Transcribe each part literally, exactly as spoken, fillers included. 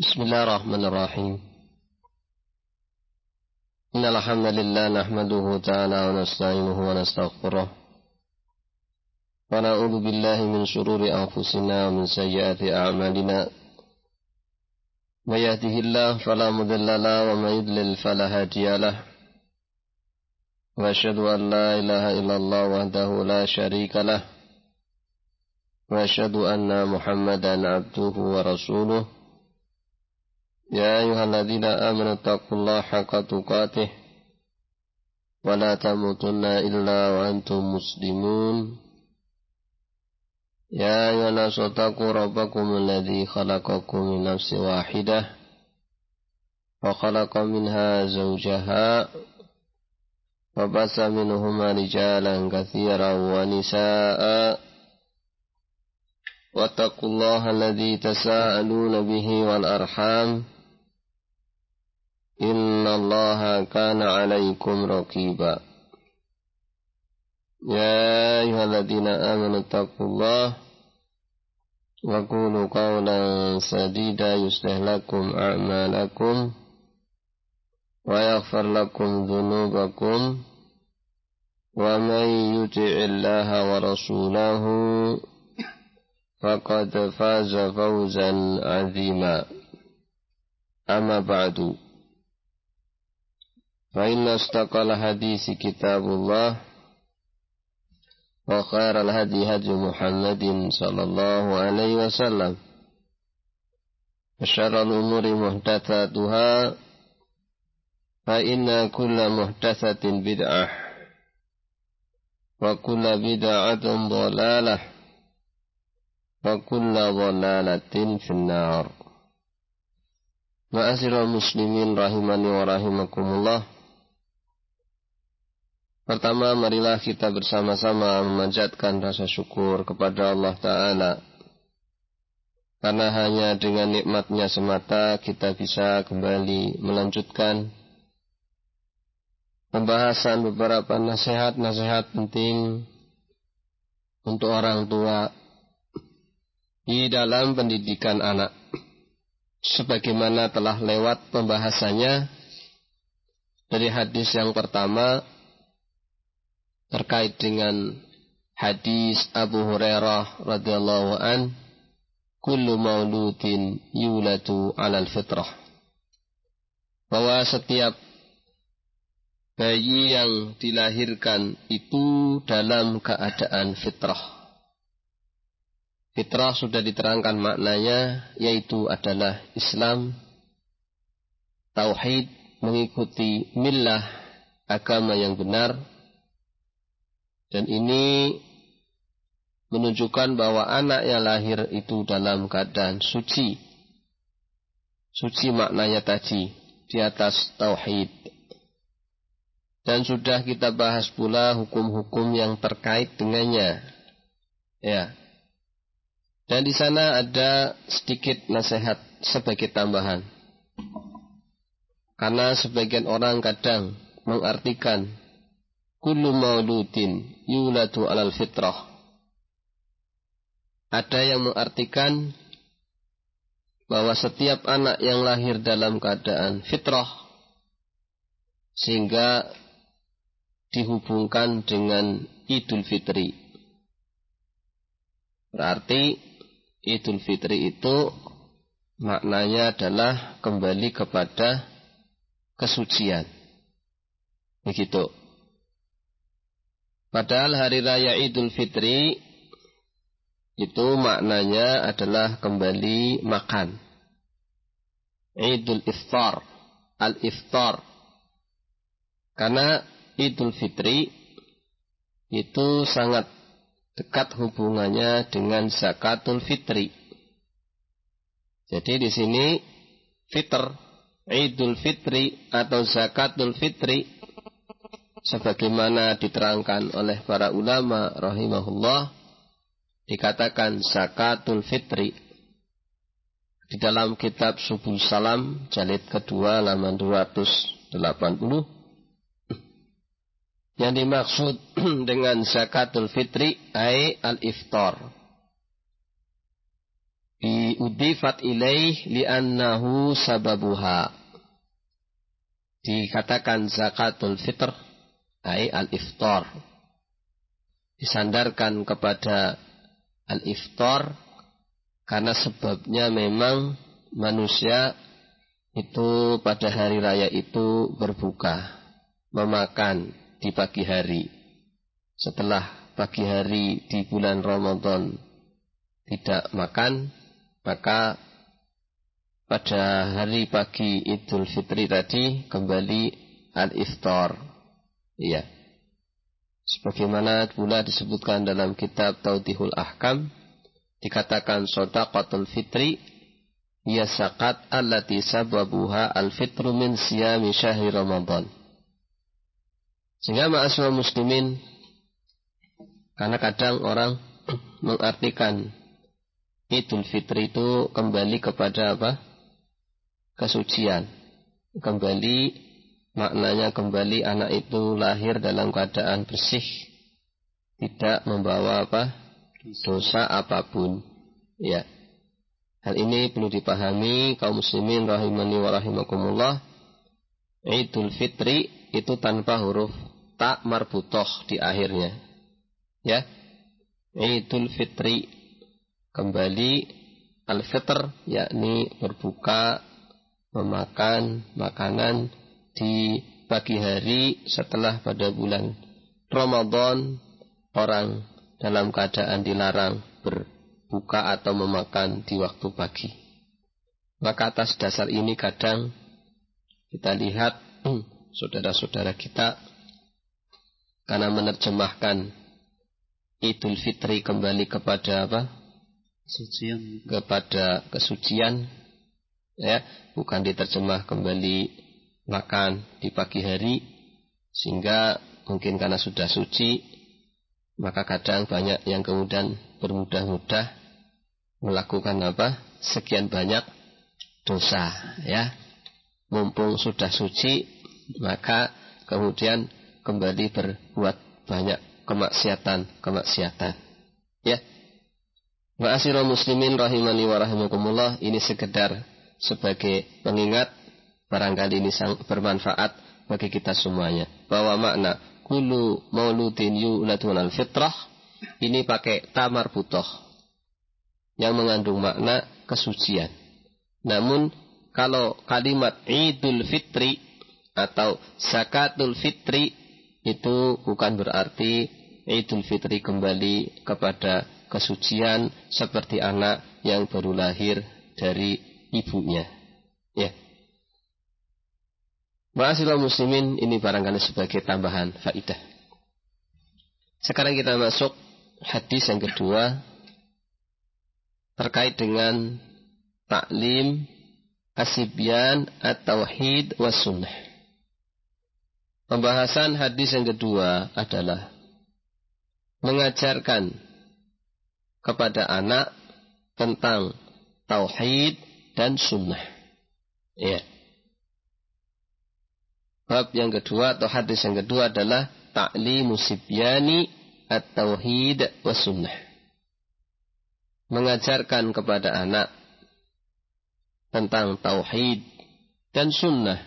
بسم الله الرحمن الرحيم إن الحمد لله نحمده تعالى ونستعينه ونستغفره ونعوذ بالله من شرور أنفسنا ومن سيئات أعمالنا من يهده الله فلا مضل له ومن يضلل فلا هادي له وأشهد أن لا إله إلا الله وحده لا شريك له وأشهد أن محمدا عبده ورسوله يا أيها الذين آمنوا اتقوا الله حق تقاته ولا تموتن إلا وأنتم مسلمون يا أيها الناس اتقوا ربكم الذي خلقكم من نفس واحدة وخلق منها زوجها وبث منهما رجالا كثيرا ونساء واتقوا الله الذي تساءلون به والأرحام إن الله كان عليكم رقيبا يا أيها الذين آمنوا اتقوا الله وقولوا قولا سديدا يصلح لكم أعمالكم ويغفر لكم ذنوبكم ومن يطع الله ورسوله فقد فاز فوزا عظيما أما بعد فإن أصدق الحديث كتاب الله وخير الهدي هدي محمد صلى الله عليه وسلم وشر الأمور محدثاتها فإن كل محدثة بدعة وكل بدعة ضلالة وكل ضلالة في النار. Ma'asyiral muslimin rahimani wa rahimakumullah. Pertama, marilah kita bersama-sama memanjatkan rasa syukur kepada Allah Ta'ala. Karena hanya dengan nikmatnya semata kita bisa kembali melanjutkan pembahasan beberapa nasihat-nasihat penting untuk orang tua di dalam pendidikan anak. Sebagaimana telah lewat pembahasannya dari hadis yang pertama terkait dengan hadis Abu Hurairah radhiyallahu an, kullu mauludin yuladu 'alal fitrah, bahwa setiap bayi yang dilahirkan itu dalam keadaan fitrah. Fitrah sudah diterangkan maknanya, yaitu adalah Islam, tauhid, mengikuti millah, agama yang benar. Dan ini menunjukkan bahwa anak yang lahir itu dalam keadaan suci. Suci maknanya tadi, di atas tauhid. Dan sudah kita bahas pula hukum-hukum yang terkait dengannya. Ya. Dan di sana ada sedikit nasihat sebagai tambahan. Karena sebagian orang kadang mengartikan kullu mauludin yuladu 'alal fitrah. Ada yang mengartikan bahwa setiap anak yang lahir dalam keadaan fitrah sehingga dihubungkan dengan Idul Fitri. Berarti Idul Fitri itu maknanya adalah kembali kepada kesucian. Begitu. Padahal hari raya Idul Fitri itu maknanya adalah kembali makan. Idul Iftar, Al-Iftar. Karena Idul Fitri itu sangat dekat hubungannya dengan zakatul fitri. Jadi di sini fitr, Idul Fitri atau zakatul fitri sebagaimana diterangkan oleh para ulama rahimahullah, dikatakan zakatul fitri di dalam kitab Subul Salam jilid kedua halaman dua ratus delapan puluh. Yang dimaksud dengan zakatul fitri ay al-iftar, Diudifat ilaih li'annahu sababuha. Dikatakan zakatul fitr ay al-iftar, disandarkan kepada al-iftar karena sebabnya memang manusia itu pada hari raya itu berbuka, memakan di pagi hari. Setelah pagi hari di bulan Ramadan tidak makan, maka pada hari pagi Idul Fitri tadi kembali al-iftar. Iya. Sebagaimana pula disebutkan dalam kitab Tawdihul Ahkam, dikatakan shadaqatul fitri hiya zakat allati sababuha al-fitru min siyami syahri Ramadan. Sehingga ma'asyiral muslimin, karena kadang orang mengartikan Idul Fitri itu kembali kepada apa? Kesucian. Kembali, maknanya kembali anak itu lahir dalam keadaan bersih, tidak membawa apa? Dosa apapun. Ya. Hal ini perlu dipahami kaum muslimin rahimani wa rahimakumullah. Idul Fitri itu tanpa huruf ta marbutoh di akhirnya. Ya. Idul Fitri kembali al-fitr, yakni berbuka, memakan makanan di pagi hari setelah pada bulan Ramadan orang dalam keadaan dilarang berbuka atau memakan di waktu pagi. Maka atas dasar ini kadang kita lihat hmm, saudara-saudara kita karena menerjemahkan Idul Fitri kembali kepada apa? Kesucian. Kepada kesucian, ya, bukan diterjemah kembali makan di pagi hari, sehingga mungkin karena sudah suci, maka kadang banyak yang kemudian bermudah-mudah melakukan apa? Sekian banyak dosa, ya. Mumpung sudah suci, maka kemudian kembali berbuat banyak kemaksiatan-kemaksiatan. Ya. Ma'asyiral muslimin rahimani wa rahimakumullah, ini sekedar sebagai pengingat, barangkali ini sangat bermanfaat bagi kita semuanya, bahwa makna kullu mauludin yuladun al-fitrah ini pakai tamar butoh yang mengandung makna kesucian. Namun kalau kalimat Idul Fitri atau Zakatul Fitri itu bukan berarti Idul Fitri kembali kepada kesucian seperti anak yang baru lahir dari ibunya. Ya. Ma'asyiral muslimin, ini barangkali sebagai tambahan faidah. Sekarang kita masuk hadis yang kedua terkait dengan taklim asibyan at-tauhid was sunnah. Pembahasan hadis yang kedua adalah mengajarkan kepada anak tentang tauhid dan sunnah. Ya. Bab yang kedua atau hadis yang kedua adalah ta'limu sibyani at-tauhid was sunnah. Mengajarkan kepada anak tentang tauhid dan sunnah.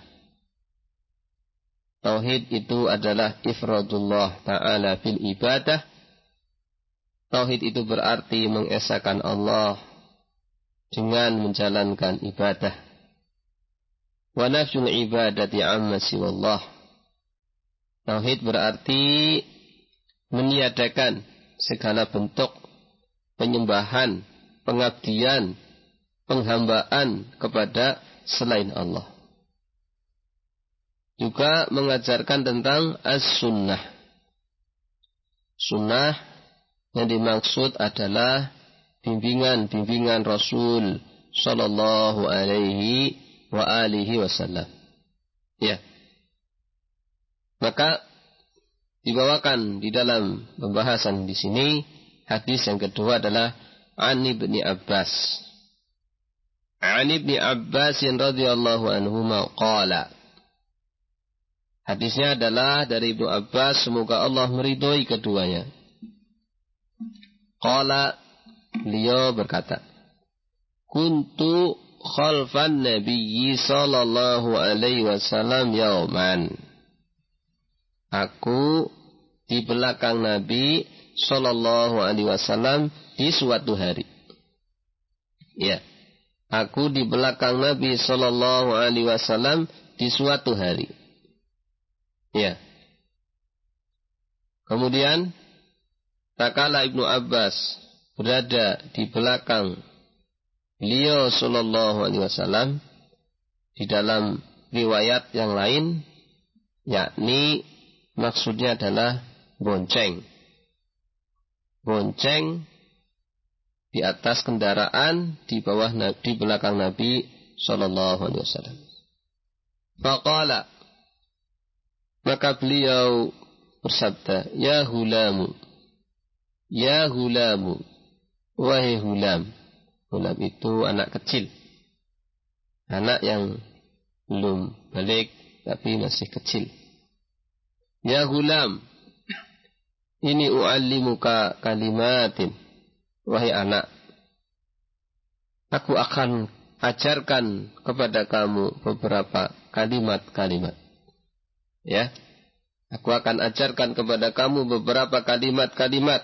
Tauhid itu adalah ifradullah ta'ala bil ibadah. Tauhid itu berarti mengesahkan Allah dengan menjalankan ibadah. Wa nafyul ibadati amma siwallah. Tauhid berarti meniadakan segala bentuk penyembahan, pengabdian, penghambaan kepada selain Allah. Juga mengajarkan tentang as-sunnah. Sunnah yang dimaksud adalah bimbingan-bimbingan Rasul sallallahu alaihi wa alihi wasallam. Ya. Maka dibawakan di dalam pembahasan di sini hadis yang kedua adalah An Ibni Abbas. An Ibni Abbas radhiyallahu anhuma qala. Hadisnya adalah dari Ibnu Abbas, semoga Allah meridhoi keduanya. Qala, beliau berkata, kuntu khalfan nabiyyi sallallahu alaihi wasallam yauman. Aku di belakang Nabi sallallahu alaihi wasallam di suatu hari. Ya. Aku di belakang Nabi sallallahu alaihi wasallam di suatu hari. Ya. Kemudian tatkala Ibnu Abbas berada di belakang beliau sallallahu alaihi wasallam, di dalam riwayat yang lain, yakni maksudnya adalah bonceng. Bonceng di atas kendaraan di bawah di belakang Nabi sallallahu alaihi wasallam. Faqala, maka beliau bersabda, ya hulamu, ya hulamu, wahai hulam. Hulam itu anak kecil, anak yang belum balik tapi masih kecil. Ya hulam, ini u'allimuka kalimatin, wahai anak, aku akan ajarkan kepada kamu beberapa kalimat-kalimat. Ya, aku akan ajarkan kepada kamu beberapa kalimat-kalimat.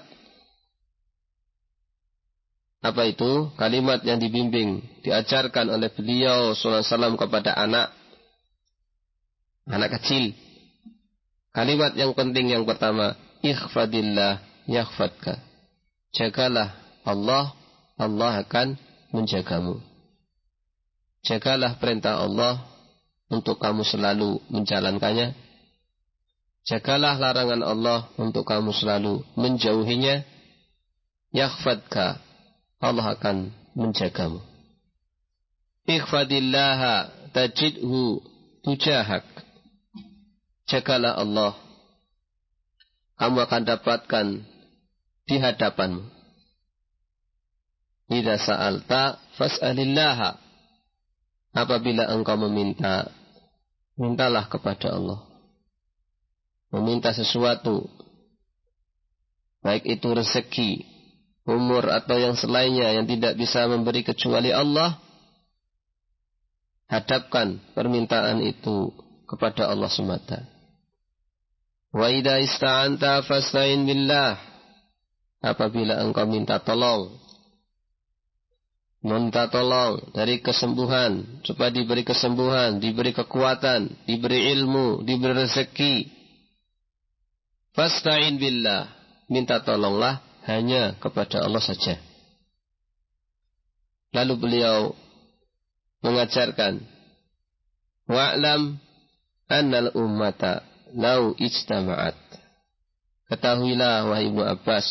Apa itu? Kalimat yang dibimbing, diajarkan oleh beliau sallallahu alaihi wasallam kepada anak, anak kecil. Kalimat yang penting yang pertama, ikhfadillah yakhfadka. Jagalah Allah, Allah akan menjagamu. Jagalah perintah Allah untuk kamu selalu menjalankannya. Jagalah larangan Allah untuk kamu selalu menjauhinya. Yakhfadka, Allah akan menjagamu. Ikhfadillaha tajidhu tujahak. Jagalah Allah, kamu akan dapatkan di hadapanmu. Idza sa'alta fas'alillaha. Apabila engkau meminta, mintalah kepada Allah. Meminta sesuatu, baik itu rezeki, umur atau yang selainnya yang tidak bisa memberi kecuali Allah, hadapkan permintaan itu kepada Allah semata. Wa idza ista'anta fasta'in billah. Apabila engkau minta tolong, minta tolong dari kesembuhan, supaya diberi kesembuhan, diberi kekuatan, diberi ilmu, diberi rezeki, fasta'in billah, minta tolonglah hanya kepada Allah saja. Lalu beliau mengajarkan, wa'lam annal ummata lau ijtama'at. Ketahuilah wahai Ibnu Abbas,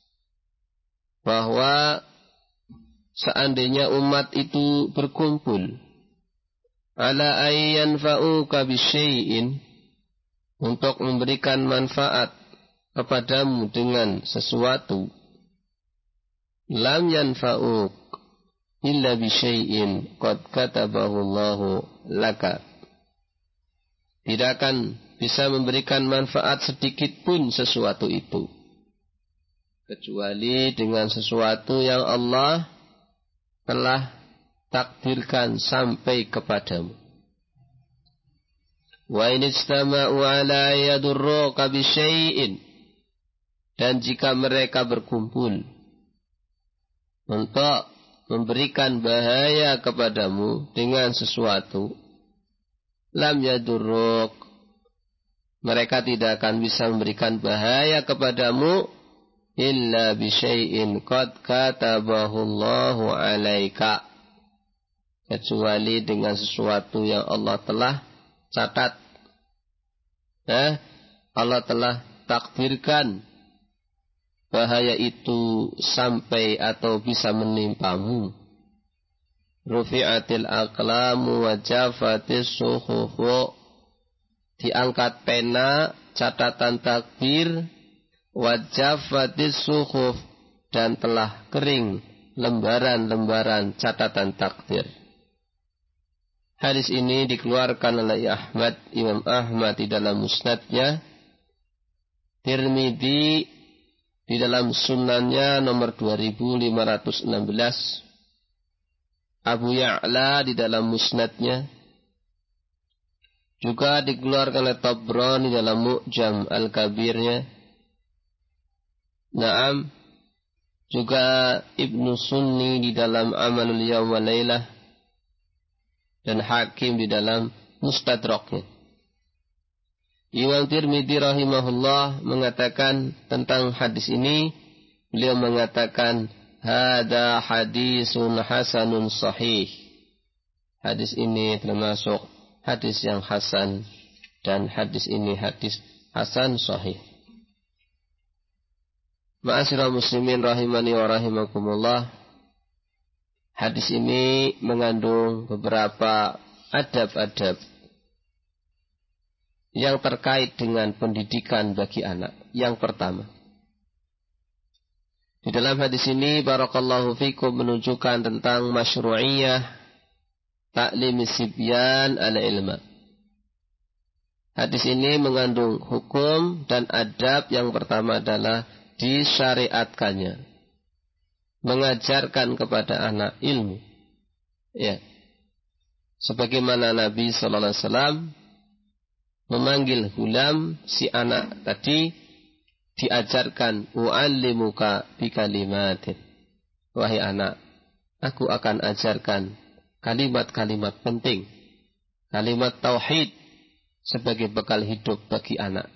bahwa seandainya umat itu berkumpul ala ayyan fa'uka bisyai'in, untuk memberikan manfaat kepadamu dengan sesuatu, lam yanfa'uk illa bisyai'in qad katabahu Allahu laka. Tidak akan bisa memberikan manfaat sedikit pun sesuatu itu, kecuali dengan sesuatu yang Allah telah takdirkan sampai kepadamu. Wa in istama'u ala yadurruka bisyai'in, dan jika mereka berkumpul untuk memberikan bahaya kepadamu dengan sesuatu, lam yadurruk, mereka tidak akan bisa memberikan bahaya kepadamu illa bisyai'in qad katabahu Allahu alaika, kecuali dengan sesuatu yang Allah telah catat. Eh, Allah telah takdirkan bahaya itu sampai atau bisa menimpamu. Rufi'atil aqlamu wa jafatis suhufu, diangkat pena catatan takdir, wa jafatis suhuf, dan telah kering lembaran-lembaran catatan takdir. Hadis ini dikeluarkan oleh Ahmad, Imam Ahmad di dalam musnadnya, Tirmidzi di dalam sunannya nomor dua ribu lima ratus enam belas, Abu Ya'la di dalam musnadnya. Juga dikeluarkan oleh Tabrani dalam Mu'jam Al-Kabirnya. Naam. Juga Ibnu Sunni di dalam Amalul Yawm wa Lailah. Dan Hakim di dalam Mustadraknya. Imam Tirmidzi rahimahullah mengatakan tentang hadis ini. Beliau mengatakan, Hada hadisun hasanun sahih. Hadis ini termasuk hadis yang hasan, dan hadis ini hadis hasan sahih. Ma'asyiral muslimin rahimani wa rahimakumullah. Hadis ini mengandung beberapa adab-adab yang terkait dengan pendidikan bagi anak. Yang pertama, di dalam hadis ini barakallahu fikum menunjukkan tentang masyru'iyah Ta'lim sibyan al-ilma. Hadis ini mengandung hukum dan adab. Yang pertama adalah disyariatkannya mengajarkan kepada anak ilmu. Ya. Sebagaimana Nabi sallallahu alaihi wasallam memanggil gulam, si anak tadi diajarkan, u'allimuka bikalimatin. Wahai anak, aku akan ajarkan kalimat-kalimat penting, kalimat tauhid sebagai bekal hidup bagi anak.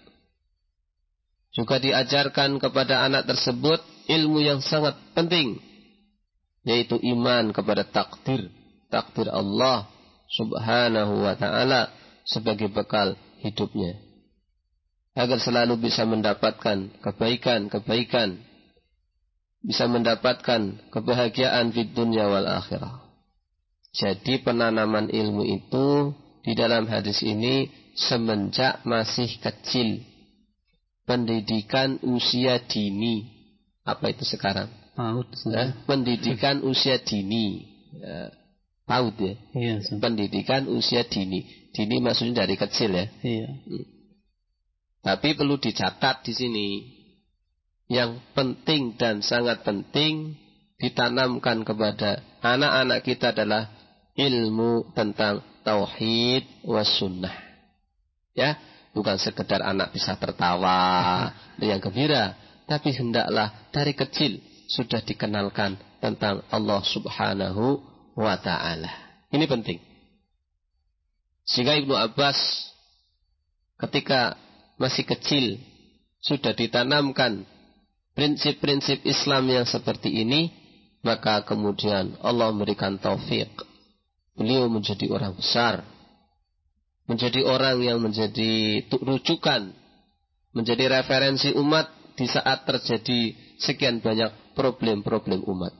Juga diajarkan kepada anak tersebut ilmu yang sangat penting, yaitu iman kepada takdir, takdir Allah subhanahu wa ta'ala sebagai bekal hidupnya, agar selalu bisa mendapatkan kebaikan-kebaikan, bisa mendapatkan kebahagiaan di dunia wal akhirah. Jadi penanaman ilmu itu di dalam hadis ini semenjak masih kecil. Pendidikan usia dini. Apa itu sekarang? Paut. Nah, pendidikan usia dini. Ya, paut ya? Iya. Pendidikan usia dini. Dini maksudnya dari kecil ya? Iya. Hmm. Tapi perlu dicatat di sini. Yang penting dan sangat penting ditanamkan kepada anak-anak kita adalah ilmu tentang tauhid was sunnah. Ya, bukan sekedar anak bisa tertawa yang gembira, tapi hendaklah dari kecil sudah dikenalkan tentang Allah subhanahu wa ta'ala. Ini penting. Sehingga Ibnu Abbas ketika masih kecil sudah ditanamkan prinsip-prinsip Islam yang seperti ini, maka kemudian Allah memberikan taufik. Beliau menjadi orang besar, menjadi orang yang menjadi rujukan, menjadi referensi umat di saat terjadi sekian banyak problem-problem umat.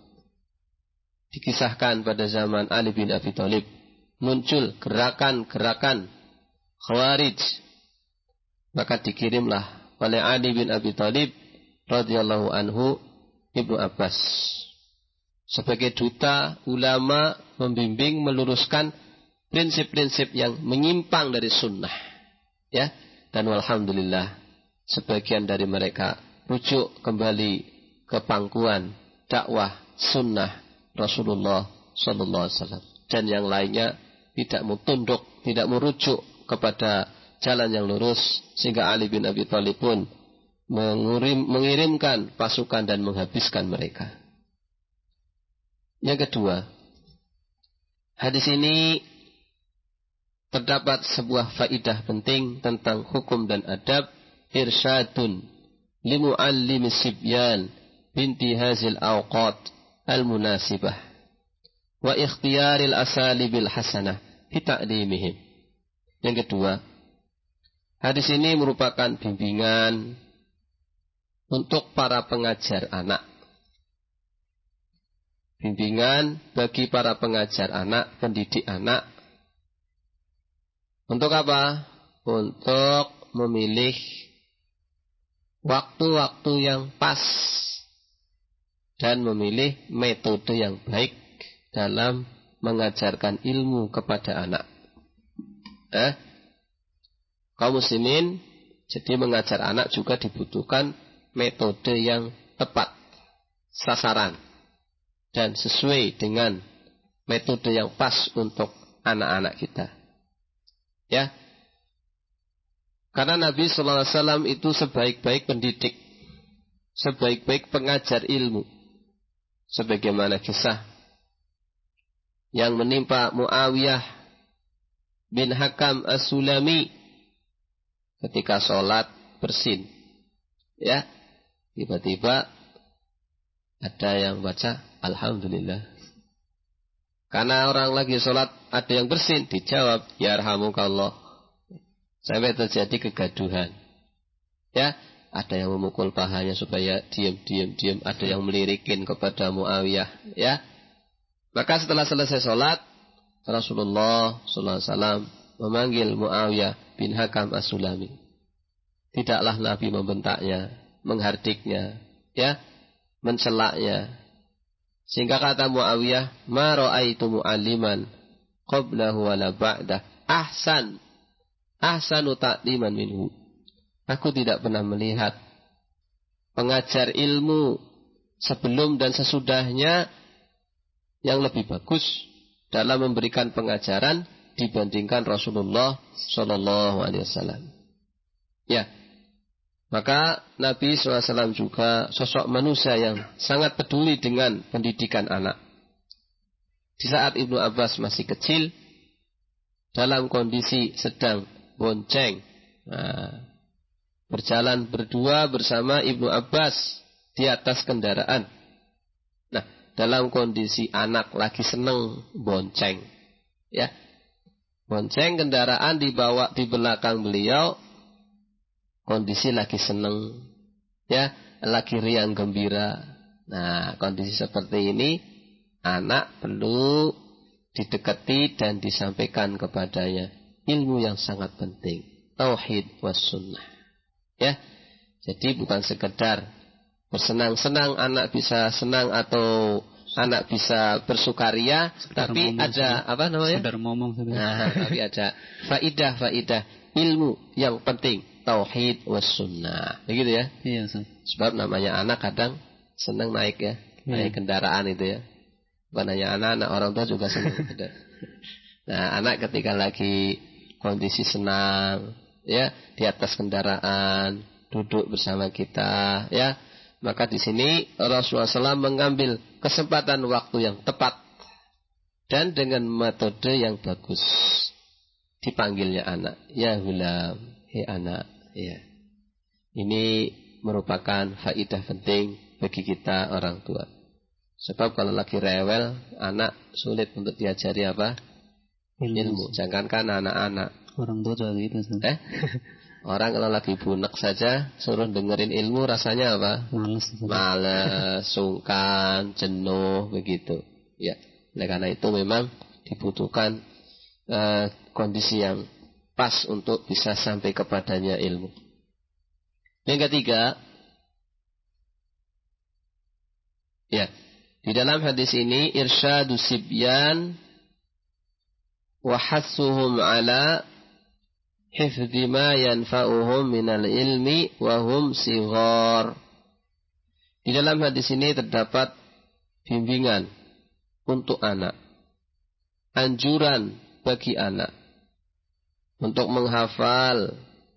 Dikisahkan pada zaman Ali bin Abi Thalib muncul gerakan-gerakan Khawarij, maka dikirimlah oleh Ali bin Abi Thalib radhiyallahu anhu Ibnu Abbas sebagai duta ulama, membimbing, meluruskan prinsip-prinsip yang menyimpang dari sunnah. Ya, dan alhamdulillah sebagian dari mereka rujuk kembali ke pangkuan dakwah sunnah Rasulullah sallallahu alaihi wasallam, dan yang lainnya tidak mau tunduk, tidak merujuk kepada jalan yang lurus, sehingga Ali bin Abi Thalib pun mengirim, mengirimkan pasukan dan menghabiskan mereka. Yang kedua, hadis ini terdapat sebuah faidah penting tentang hukum dan adab. Irsyadun limu'allimi sibyan binti hazil awqat al-munasibah wa ikhtiyaril asalibil hasanah fi ta'limihim. Yang kedua, hadis ini merupakan bimbingan untuk para pengajar anak. Bimbingan bagi para pengajar anak, pendidik anak. Untuk apa? Untuk memilih waktu-waktu yang pas dan memilih metode yang baik dalam mengajarkan ilmu kepada anak. Eh? Kaum muslimin, jadi mengajar anak juga dibutuhkan metode yang tepat, sasaran, dan sesuai dengan metode yang pas untuk anak-anak kita. Ya. Karena Nabi sallallahu alaihi wasallam itu sebaik-baik pendidik, sebaik-baik pengajar ilmu. Sebagaimana kisah yang menimpa Muawiyah bin Hakam As-Sulami ketika sholat bersin. Ya, tiba-tiba ada yang baca Alhamdulillah. Karena orang lagi sholat ada yang bersin, dijawab Yarhamukallah. Sampai terjadi kegaduhan. Ya, ada yang memukul pahanya supaya diam, diam, diam. Ada yang melirikin kepada Muawiyah. Ya, maka setelah selesai sholat, Rasulullah sallallahu alaihi wasallam memanggil Muawiyah bin Hakam As-Sulami. Tidaklah Nabi membentaknya, menghardiknya, ya, mencelaknya. Sehingga kata Muawiyah, ma ra'aitu mu'alliman qablahu wa la ba'dah ahsan ahsanu ta'liman minhu. Aku tidak pernah melihat pengajar ilmu sebelum dan sesudahnya yang lebih bagus dalam memberikan pengajaran dibandingkan Rasulullah sallallahu alaihi wasallam. Ya. Maka Nabi sallallahu alaihi wasallam juga sosok manusia yang sangat peduli dengan pendidikan anak. Di saat Ibnu Abbas masih kecil, dalam kondisi sedang bonceng, nah, berjalan berdua bersama Ibnu Abbas di atas kendaraan. Nah, dalam kondisi anak lagi seneng bonceng, ya, bonceng kendaraan dibawa di belakang beliau, kondisi lagi seneng, ya, lagi riang gembira. Nah, kondisi seperti ini, anak perlu didekati dan disampaikan kepadanya ilmu yang sangat penting, tauhid was sunnah. Ya, jadi bukan sekedar bersenang-senang anak bisa senang atau anak bisa bersukaria, sekedar tapi ada saja. Apa namanya? Sekedar ngomong saja. Nah, tapi ada faidah-faidah ilmu yang penting, tauhid was sunnah. Begitu ya? Iya, Ustaz. Sebab namanya anak kadang senang naik ya, iya. Naik kendaraan itu ya. Bukan hanya anak-anak, orang tua juga senang. Nah, anak ketika lagi kondisi senang, ya, di atas kendaraan, duduk bersama kita, ya, maka di sini Rasulullah shallallahu alaihi wasallam mengambil kesempatan waktu yang tepat dan dengan metode yang bagus. Dipanggilnya anak, ya hulam, hei anak, ya. Ini merupakan faidah penting bagi kita orang tua. Sebab kalau lagi rewel, anak sulit untuk diajari apa? Ilmu. Ilmu. Jangankan anak-anak. Orang tua juga gitu. Eh? Orang kalau lagi bunek saja, suruh dengerin ilmu rasanya apa? Males. Males, sungkan, jenuh, begitu. Ya. Oleh karena itu memang dibutuhkan uh, kondisi yang pas untuk bisa sampai kepadanya ilmu. Yang ketiga, ya. Di dalam hadis ini irsyadu sibyan wa hassuhum ala hifdzi ma yanfa'uhum minal ilmi wa hum sighar. Di dalam hadis ini terdapat bimbingan untuk anak, anjuran bagi anak untuk menghafal,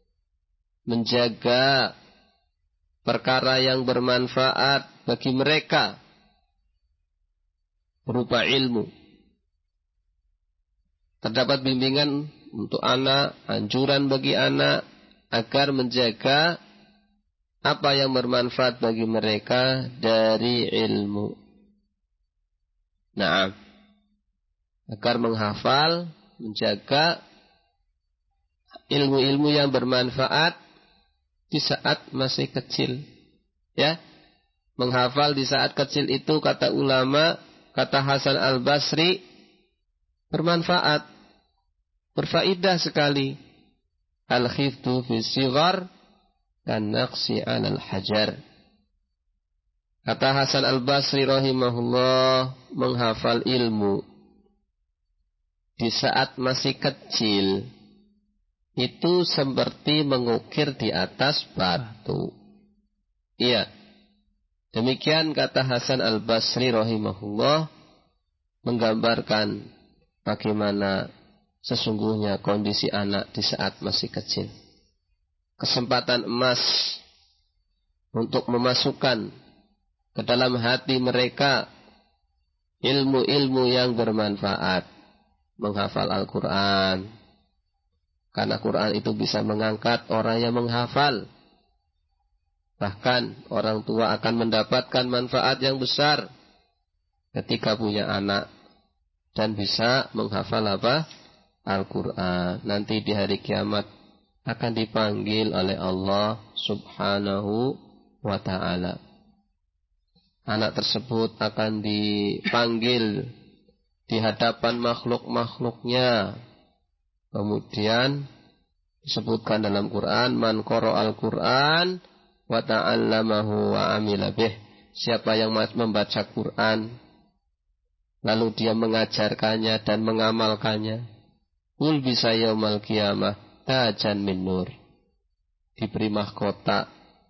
menjaga perkara yang bermanfaat bagi mereka berupa ilmu. Terdapat bimbingan untuk anak, anjuran bagi anak agar menjaga apa yang bermanfaat bagi mereka dari ilmu. Nah, agar menghafal, menjaga ilmu-ilmu yang bermanfaat di saat masih kecil. Ya, menghafal di saat kecil itu kata ulama, kata Hasan Al-Basri, bermanfaat, berfaedah sekali. Al-khiftu fi sighar kan naqsi 'alal hajar. Kata Hasan Al-Basri rahimahullah, menghafal ilmu di saat masih kecil itu seperti mengukir di atas batu. Iya. Demikian kata Hasan Al-Basri rahimahullah, menggambarkan bagaimana sesungguhnya kondisi anak di saat masih kecil. Kesempatan emas untuk memasukkan ke dalam hati mereka ilmu-ilmu yang bermanfaat. Menghafal Al-Quran. Karena Quran itu bisa mengangkat orang yang menghafal. Bahkan orang tua akan mendapatkan manfaat yang besar ketika punya anak dan bisa menghafal apa? Al-Quran. Nanti di hari kiamat akan dipanggil oleh Allah Subhanahu wa ta'ala. Anak tersebut akan dipanggil di hadapan makhluk-makhluknya. Kemudian disebutkan dalam Quran, man qara'al Quran wa ta'allamahu wa amila bih. Siapa yang membaca Quran lalu dia mengajarkannya dan mengamalkannya, ul bisa yaumal qiyamah tajan min nur. Diberi mahkota.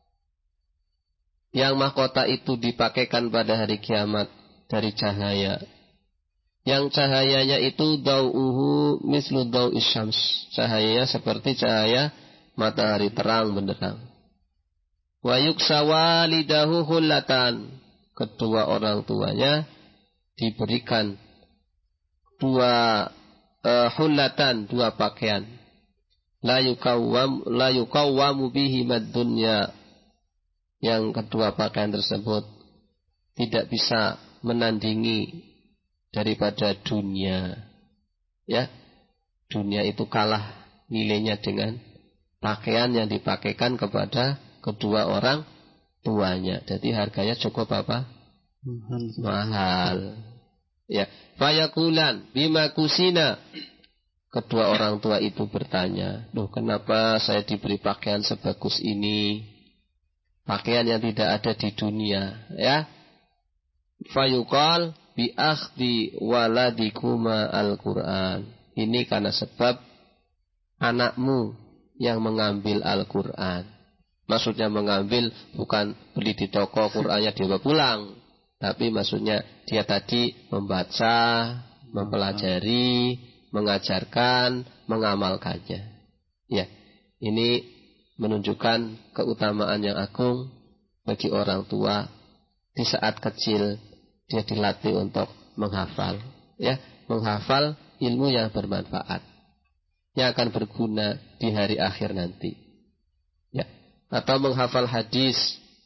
Yang mahkota itu dipakaikan pada hari kiamat dari cahaya. Yang cahayanya itu dau'uhu mislu dau'is syams. Cahayanya seperti cahaya matahari terang benderang. Wa yuksa walidahu hullatan. Kedua orang tuanya diberikan dua uh, hullatan, dua pakaian. La yukawwam la yukawwamu bihi mad dunya. Yang kedua pakaian tersebut tidak bisa menandingi daripada dunia. Ya, dunia itu kalah nilainya dengan pakaian yang dipakaikan kepada kedua orang tuanya. Jadi harganya cukup apa? Mahal. Mahal. Ya, fayakulan bima kusina. Kedua orang tua itu bertanya, "Loh, kenapa saya diberi pakaian sebagus ini? Pakaian yang tidak ada di dunia." Ya. Fayuqal bi akhdi waladikuma al-Quran. Ini karena sebab anakmu yang mengambil Al-Quran. Maksudnya mengambil bukan beli di toko Qurannya dibawa pulang, tapi maksudnya dia tadi membaca, mempelajari, mengajarkan, mengamalkannya. Ya, ini menunjukkan keutamaan yang agung bagi orang tua di saat kecil. Dia dilatih untuk menghafal, ya, menghafal ilmu yang bermanfaat, yang akan berguna di hari akhir nanti, ya, atau menghafal hadis,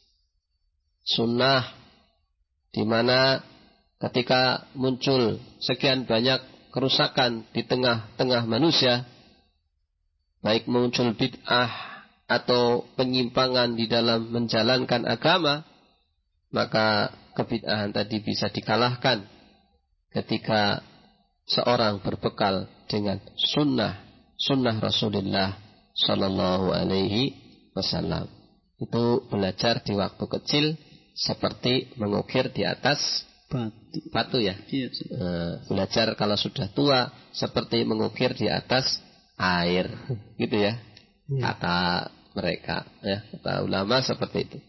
sunnah, di mana ketika muncul sekian banyak kerusakan di tengah-tengah manusia, baik muncul bid'ah atau penyimpangan di dalam menjalankan agama, maka kebid'ahan tadi bisa dikalahkan ketika seorang berbekal dengan sunnah sunnah Rasulullah Sallallahu Alaihi Wasallam. Itu belajar di waktu kecil seperti mengukir di atas batu, batu ya. Iya, e, belajar kalau sudah tua seperti mengukir di atas air, gitu ya. Iya. Kata mereka, ya, kata ulama seperti itu.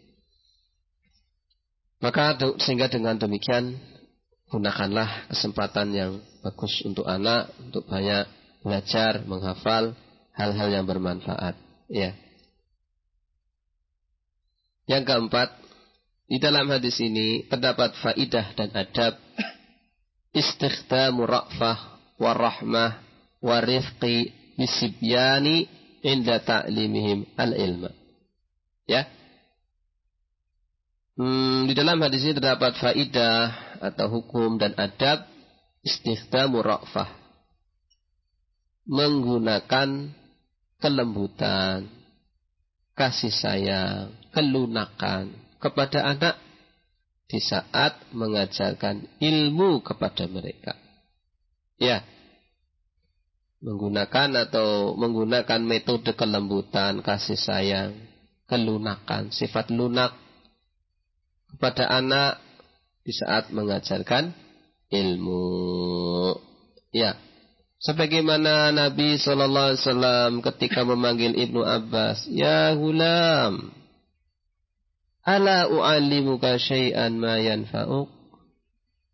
Maka sehingga dengan demikian gunakanlah kesempatan yang bagus untuk anak, untuk banyak belajar, menghafal hal-hal yang bermanfaat. Ya. Yang keempat, di dalam hadis ini terdapat faidah dan adab istikhdamu ra'fah wa rahmah wa rifqi bisibyani inda ta'limihim al-ilma. Ya. Hmm, di dalam hadis ini terdapat faidah atau hukum dan adab istikhdamu ra'fah, menggunakan kelembutan, kasih sayang, kelunakan kepada anak di saat mengajarkan ilmu kepada mereka. Ya, menggunakan atau menggunakan metode kelembutan, kasih sayang, kelunakan, sifat lunak kepada anak di saat mengajarkan ilmu. Ya, sebagaimana Nabi Sallallahu Alaihi Wasallam ketika memanggil Ibnu Abbas, ya gulam, ala u'allimuka syai'an ma yanfa'uk.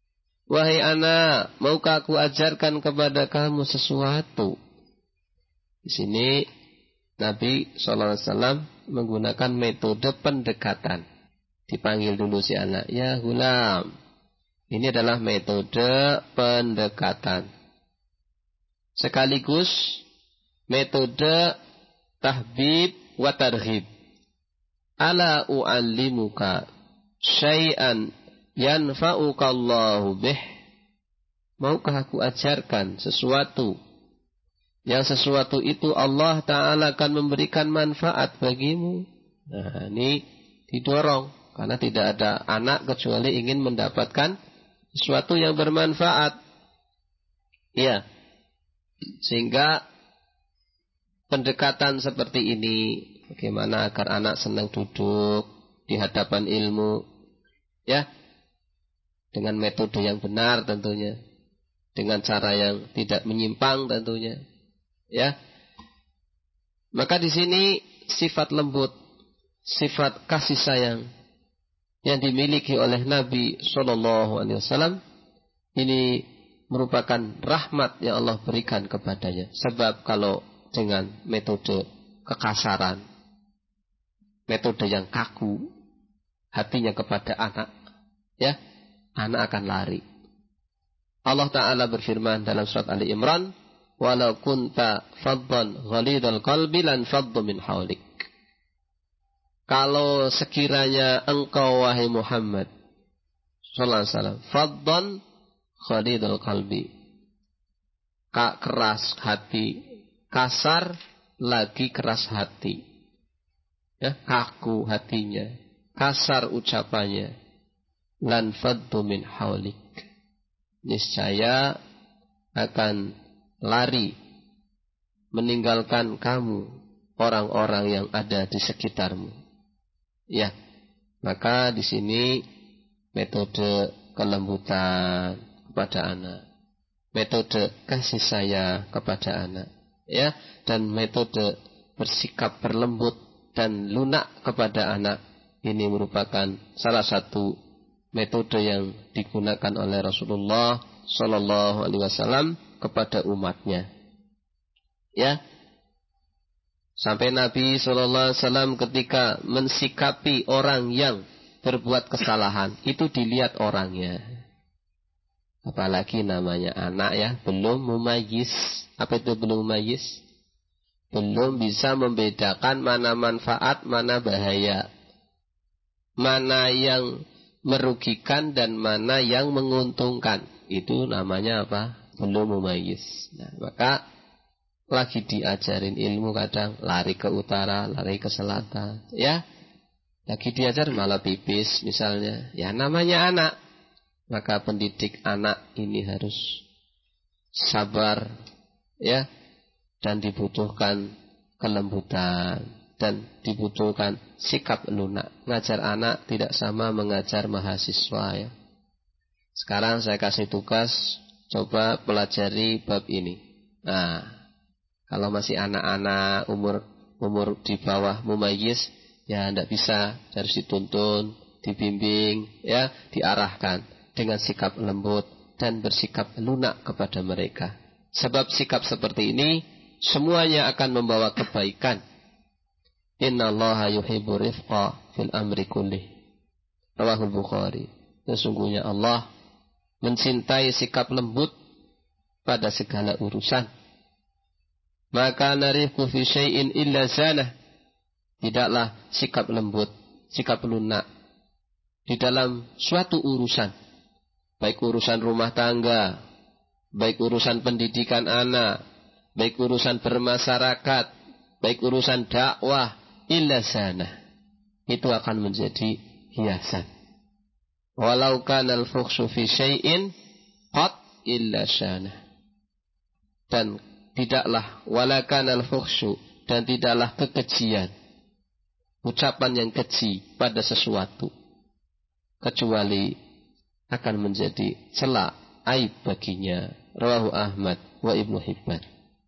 Wahai anak, maukah aku ajarkan kepada kamu sesuatu? Di sini Nabi shallallahu alaihi wasallam menggunakan metode pendekatan. Dipanggil dulu si anak, ya gulam. Ini adalah metode pendekatan. Sekaligus metode tahbib wa targhib. Ala u'allimuka syai'an yanfa'uka Allahu bih. Maukah aku ajarkan sesuatu yang sesuatu itu Allah Ta'ala akan memberikan manfaat bagimu. Nah, ini didorong. Karena tidak ada anak kecuali ingin mendapatkan sesuatu yang bermanfaat. Ya. Sehingga pendekatan seperti ini, bagaimana agar anak senang duduk di hadapan ilmu, ya, dengan metode yang benar tentunya, dengan cara yang tidak menyimpang tentunya, ya. Maka di sini sifat lembut, sifat kasih sayang yang dimiliki oleh Nabi Shallallahu Alaihi Wasallam ini merupakan rahmat yang Allah berikan kepadanya. Sebab kalau dengan metode kekasaran, metode yang kaku, hatinya kepada anak, ya, anak akan lari. Allah Ta'ala berfirman dalam surat Ali Imran, walau kunta faddan ghalidhal qalbi lan faddu min hawlik. Kalau sekiranya engkau wahai Muhammad sallallahu alaihi wasallam faddan ghalidhal qalbi, kak keras hati, kasar lagi keras hati, ya, kaku hatinya, kasar ucapannya, lan faddu min haulik, niscaya akan lari meninggalkan kamu orang-orang yang ada di sekitarmu. Ya, maka di sini metode kelembutan kepada anak, metode kasih sayang kepada anak, ya, dan metode bersikap berlembut dan lunak kepada anak ini merupakan salah satu metode yang digunakan oleh Rasulullah Sallallahu Alaihi Wasallam kepada umatnya. Ya, sampai Nabi Sallallahu Alaihi Wasallam ketika mensikapi orang yang berbuat kesalahan itu dilihat orangnya. Apalagi namanya anak, ya, belum mumayyiz. Apa itu belum mumayyiz? Belum bisa membedakan mana manfaat, mana bahaya, mana yang merugikan dan mana yang menguntungkan. Itu namanya apa? Belum mumayyiz. Nah, maka lagi diajarin ilmu kadang lari ke utara, lari ke selatan, ya. Lagi diajar malah pipis misalnya. Ya, namanya anak. Maka pendidik anak ini harus sabar, ya, dan dibutuhkan kelembutan dan dibutuhkan sikap lunak. Ngajar anak tidak sama mengajar mahasiswa, ya. Sekarang saya kasih tugas, coba pelajari bab ini. Nah, kalau masih anak-anak umur umur di bawah mumayyiz, ya tidak bisa, harus dituntun, dibimbing, ya, diarahkan dengan sikap lembut dan bersikap lunak kepada mereka. Sebab sikap seperti ini semuanya akan membawa kebaikan. Innallaha yuhibbu rifqa fil amri kullih. Rawahul Bukhari. Sesungguhnya Allah mencintai sikap lembut pada segala urusan. Maka narifku fi syai'in illa zanah. Tidaklah sikap lembut, sikap lunak di dalam suatu urusan, baik urusan rumah tangga, baik urusan pendidikan anak, baik urusan bermasyarakat, baik urusan dakwah, illa zanah, itu akan menjadi hiasan. Walau kana al-fukhshu fi syai'in qad illa zanah. Dan tidaklah wala kana al-fukhshu, dan tidaklah kekejian, ucapan yang keji pada sesuatu, kecuali akan menjadi celak, aib baginya. Rawahu Ahmad wa Ibnu Hibban.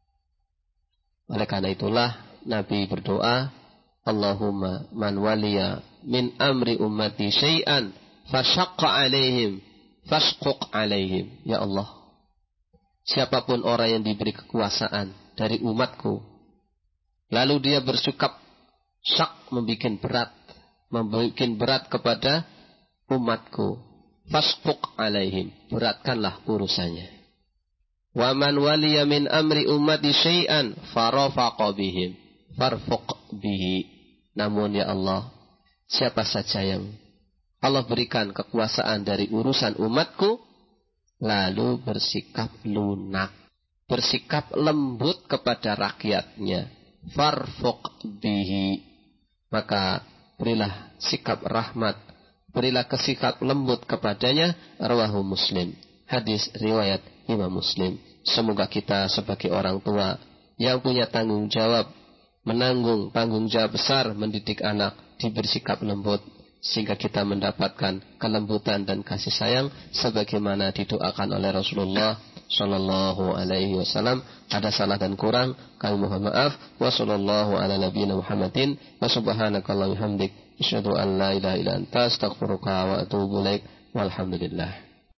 Oleh karena itulah Nabi berdoa, Allahumma man waliya min amri ummati syai'an fashaqqa alaihim fasquq alaihim. Ya Allah, siapapun orang yang diberi kekuasaan dari umatku, lalu dia bersikap sak, membuat berat, membuat berat kepada umatku, fasquq alaihim, beratkanlah urusannya. Wa man waliya min amri ummati syai'an farafaqa bihim farfuq bihi. Namun ya Allah, siapa saja yang Allah berikan kekuasaan dari urusan umatku, lalu bersikap lunak, bersikap lembut kepada rakyatnya, farfuq bihi, maka berilah sikap rahmat, berilah kesikap lembut kepadanya. Rawahu Muslim. Hadis riwayat Imam Muslim. Semoga kita sebagai orang tua yang punya tanggung jawab, menanggung tanggung jawab besar mendidik anak, diberi sikap lembut, sehingga kita mendapatkan kelembutan dan kasih sayang sebagaimana didoakan oleh Rasulullah Shallallahu Alaihi Wasallam. Ada salah dan kurang, kami mohon maaf. Wa sallallahu ala nabiyina Muhammadin wa subhanakallahumma hamdik asyhadu an la ilaha illa anta astaghfiruka wa atubu ilaik. Walhamdulillah.